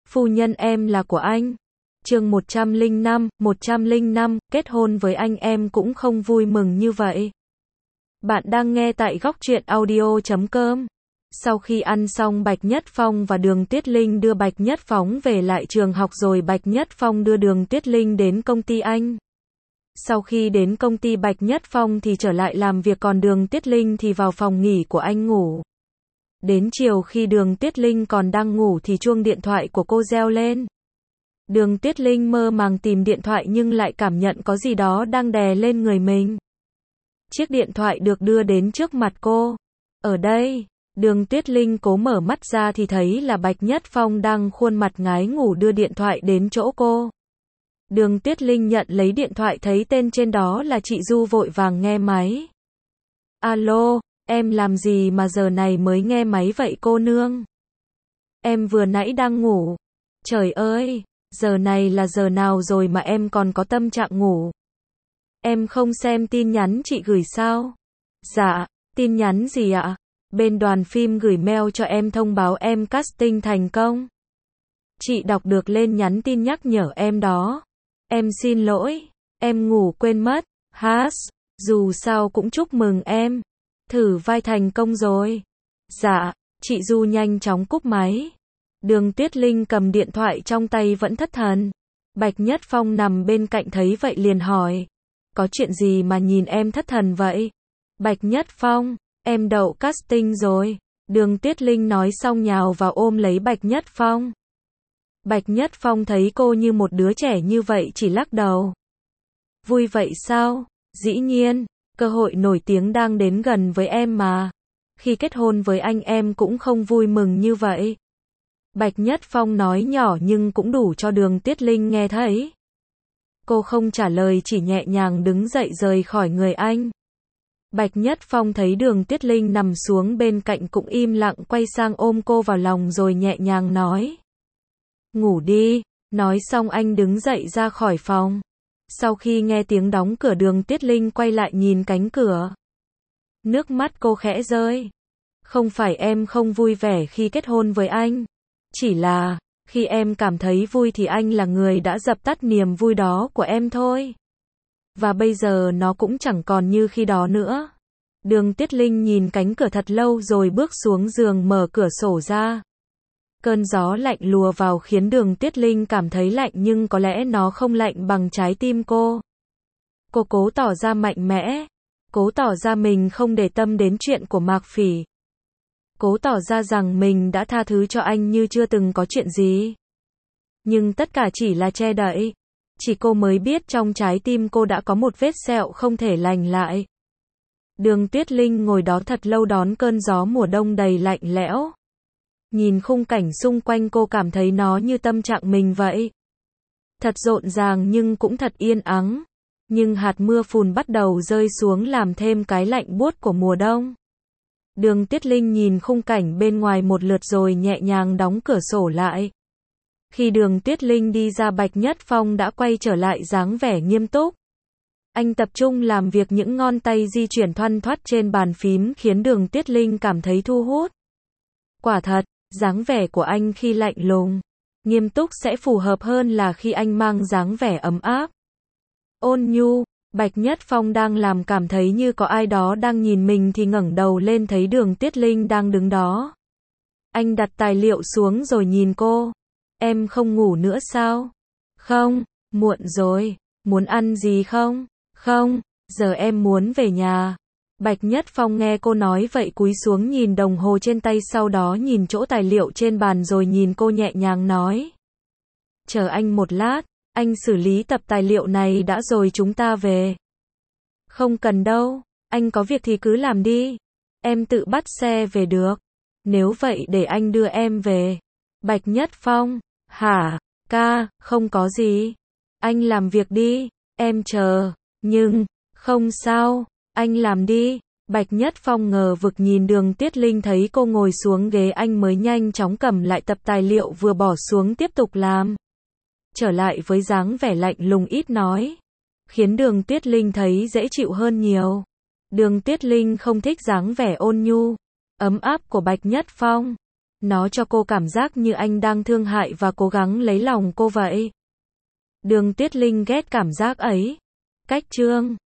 Phu nhân em là của anh. Chương 105, kết hôn với anh em cũng không vui mừng như vậy. Bạn đang nghe tại góc truyện audio.com. Sau khi ăn xong, Bạch Nhất Phong và Đường Tuyết Linh đưa Bạch Nhất Phóng về lại trường học rồi Bạch Nhất Phong đưa Đường Tuyết Linh đến công ty anh. Sau khi đến công ty, Bạch Nhất Phong thì trở lại làm việc, còn Đường Tuyết Linh thì vào phòng nghỉ của anh ngủ. Đến chiều khi Đường Tuyết Linh còn đang ngủ thì chuông điện thoại của cô reo lên. Đường Tuyết Linh mơ màng tìm điện thoại nhưng lại cảm nhận có gì đó đang đè lên người mình. Chiếc điện thoại được đưa đến trước mặt cô. Ở đây, Đường Tuyết Linh cố mở mắt ra thì thấy là Bạch Nhất Phong đang khuôn mặt ngái ngủ đưa điện thoại đến chỗ cô. Đường Tuyết Linh nhận lấy điện thoại, thấy tên trên đó là chị Du, vội vàng nghe máy. Alo, em làm gì mà giờ này mới nghe máy vậy cô nương? Em vừa nãy đang ngủ. Trời ơi, giờ này là giờ nào rồi mà em còn có tâm trạng ngủ? Em không xem tin nhắn chị gửi sao? Dạ, tin nhắn gì ạ? Bên đoàn phim gửi mail cho em thông báo em casting thành công. Chị đọc được lên nhắn tin nhắc nhở em đó. Em xin lỗi, em ngủ quên mất. Dù sao cũng chúc mừng em. Thử vai thành công rồi. Dạ, chị Du nhanh chóng cúp máy. Đường Tuyết Linh cầm điện thoại trong tay vẫn thất thần. Bạch Nhất Phong nằm bên cạnh thấy vậy liền hỏi. Có chuyện gì mà nhìn em thất thần vậy? Bạch Nhất Phong, em đậu casting rồi. Đường Tuyết Linh nói xong nhào vào ôm lấy Bạch Nhất Phong. Bạch Nhất Phong thấy cô như một đứa trẻ như vậy chỉ lắc đầu. Vui vậy sao? Dĩ nhiên, cơ hội nổi tiếng đang đến gần với em mà. Khi kết hôn với anh em cũng không vui mừng như vậy. Bạch Nhất Phong nói nhỏ nhưng cũng đủ cho Đường Tuyết Linh nghe thấy. Cô không trả lời, chỉ nhẹ nhàng đứng dậy rời khỏi người anh. Bạch Nhất Phong thấy Đường Tuyết Linh nằm xuống bên cạnh cũng im lặng quay sang ôm cô vào lòng rồi nhẹ nhàng nói. Ngủ đi. Nói xong anh đứng dậy ra khỏi phòng. Sau khi nghe tiếng đóng cửa, Đường Tuyết Linh quay lại nhìn cánh cửa. Nước mắt cô khẽ rơi. Không phải em không vui vẻ khi kết hôn với anh. Chỉ là, khi em cảm thấy vui thì anh là người đã dập tắt niềm vui đó của em thôi. Và bây giờ nó cũng chẳng còn như khi đó nữa. Đường Tuyết Linh nhìn cánh cửa thật lâu rồi bước xuống giường mở cửa sổ ra. Cơn gió lạnh lùa vào khiến Đường Tuyết Linh cảm thấy lạnh nhưng có lẽ nó không lạnh bằng trái tim cô. Cô cố tỏ ra mạnh mẽ. Cố tỏ ra mình không để tâm đến chuyện của Mạc Phỉ. Cố tỏ ra rằng mình đã tha thứ cho anh như chưa từng có chuyện gì. Nhưng tất cả chỉ là che đậy. Chỉ cô mới biết trong trái tim cô đã có một vết sẹo không thể lành lại. Đường Tuyết Linh ngồi đó thật lâu đón cơn gió mùa đông đầy lạnh lẽo. Nhìn khung cảnh xung quanh cô cảm thấy nó như tâm trạng mình vậy. Thật rộn ràng nhưng cũng thật yên ắng. Nhưng hạt mưa phùn bắt đầu rơi xuống làm thêm cái lạnh buốt của mùa đông. Đường Tuyết Linh nhìn khung cảnh bên ngoài một lượt rồi nhẹ nhàng đóng cửa sổ lại. Khi Đường Tuyết Linh đi ra, Bạch Nhất Phong đã quay trở lại dáng vẻ nghiêm túc. Anh tập trung làm việc, những ngón tay di chuyển thoăn thoắt trên bàn phím khiến Đường Tuyết Linh cảm thấy thu hút. Quả thật, dáng vẻ của anh khi lạnh lùng, nghiêm túc sẽ phù hợp hơn là khi anh mang dáng vẻ ấm áp, ôn nhu. Bạch Nhất Phong đang làm cảm thấy như có ai đó đang nhìn mình thì ngẩng đầu lên thấy Đường Tuyết Linh đang đứng đó. Anh đặt tài liệu xuống rồi nhìn cô. Em không ngủ nữa sao? Không, muộn rồi. Muốn ăn gì không? Không, giờ em muốn về nhà. Bạch Nhất Phong nghe cô nói vậy cúi xuống nhìn đồng hồ trên tay, sau đó nhìn chỗ tài liệu trên bàn rồi nhìn cô nhẹ nhàng nói. Chờ anh một lát, anh xử lý tập tài liệu này đã rồi chúng ta về. Không cần đâu, anh có việc thì cứ làm đi. Em tự bắt xe về được. Nếu vậy để anh đưa em về. Bạch Nhất Phong, hả, ca, không có gì. Anh làm việc đi, em chờ, nhưng, không sao, anh làm đi. Bạch Nhất Phong ngờ vực nhìn Đường Tuyết Linh, thấy cô ngồi xuống ghế anh mới nhanh chóng cầm lại tập tài liệu vừa bỏ xuống tiếp tục làm. Trở lại với dáng vẻ lạnh lùng ít nói, khiến Đường Tuyết Linh thấy dễ chịu hơn nhiều. Đường Tuyết Linh không thích dáng vẻ ôn nhu, ấm áp của Bạch Nhất Phong. Nó cho cô cảm giác như anh đang thương hại và cố gắng lấy lòng cô vậy. Đường Tuyết Linh ghét cảm giác ấy. Cách chương